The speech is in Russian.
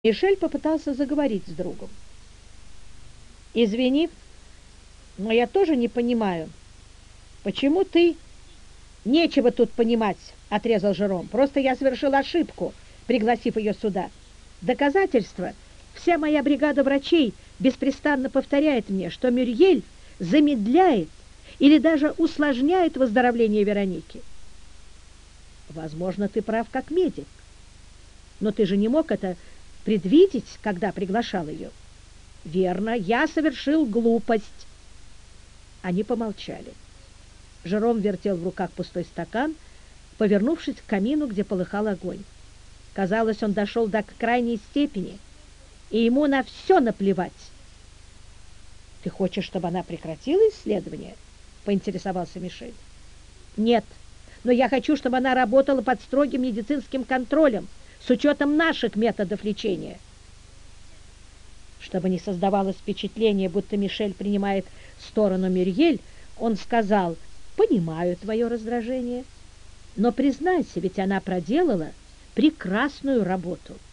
Мишель попытался заговорить с другом. «Извини, но я тоже не понимаю, почему ты...» «Нечего тут понимать», — отрезал Жером. «Просто я совершил ошибку, пригласив ее сюда. Доказательство. Вся моя бригада врачей беспрестанно повторяет мне, что Мюрьель замедляет или даже усложняет выздоровление Вероники. Возможно, ты прав как медик, но ты же не мог это предвидеть, когда приглашал ее. Верно, я совершил глупость. Они помолчали. Жером вертел в руках пустой стакан, повернувшись к камину, где полыхал огонь. Казалось, он дошел до крайней степени, и ему на все наплевать. «Ты хочешь, чтобы она прекратила исследование?» — поинтересовался Мишель. «Нет, но я хочу, чтобы она работала под строгим медицинским контролем, с учетом наших методов лечения». Чтобы не создавалось впечатление, будто Мишель принимает сторону Мюрьель, он сказал: «Понимаю твое раздражение, но признайся, ведь она проделала прекрасную работу».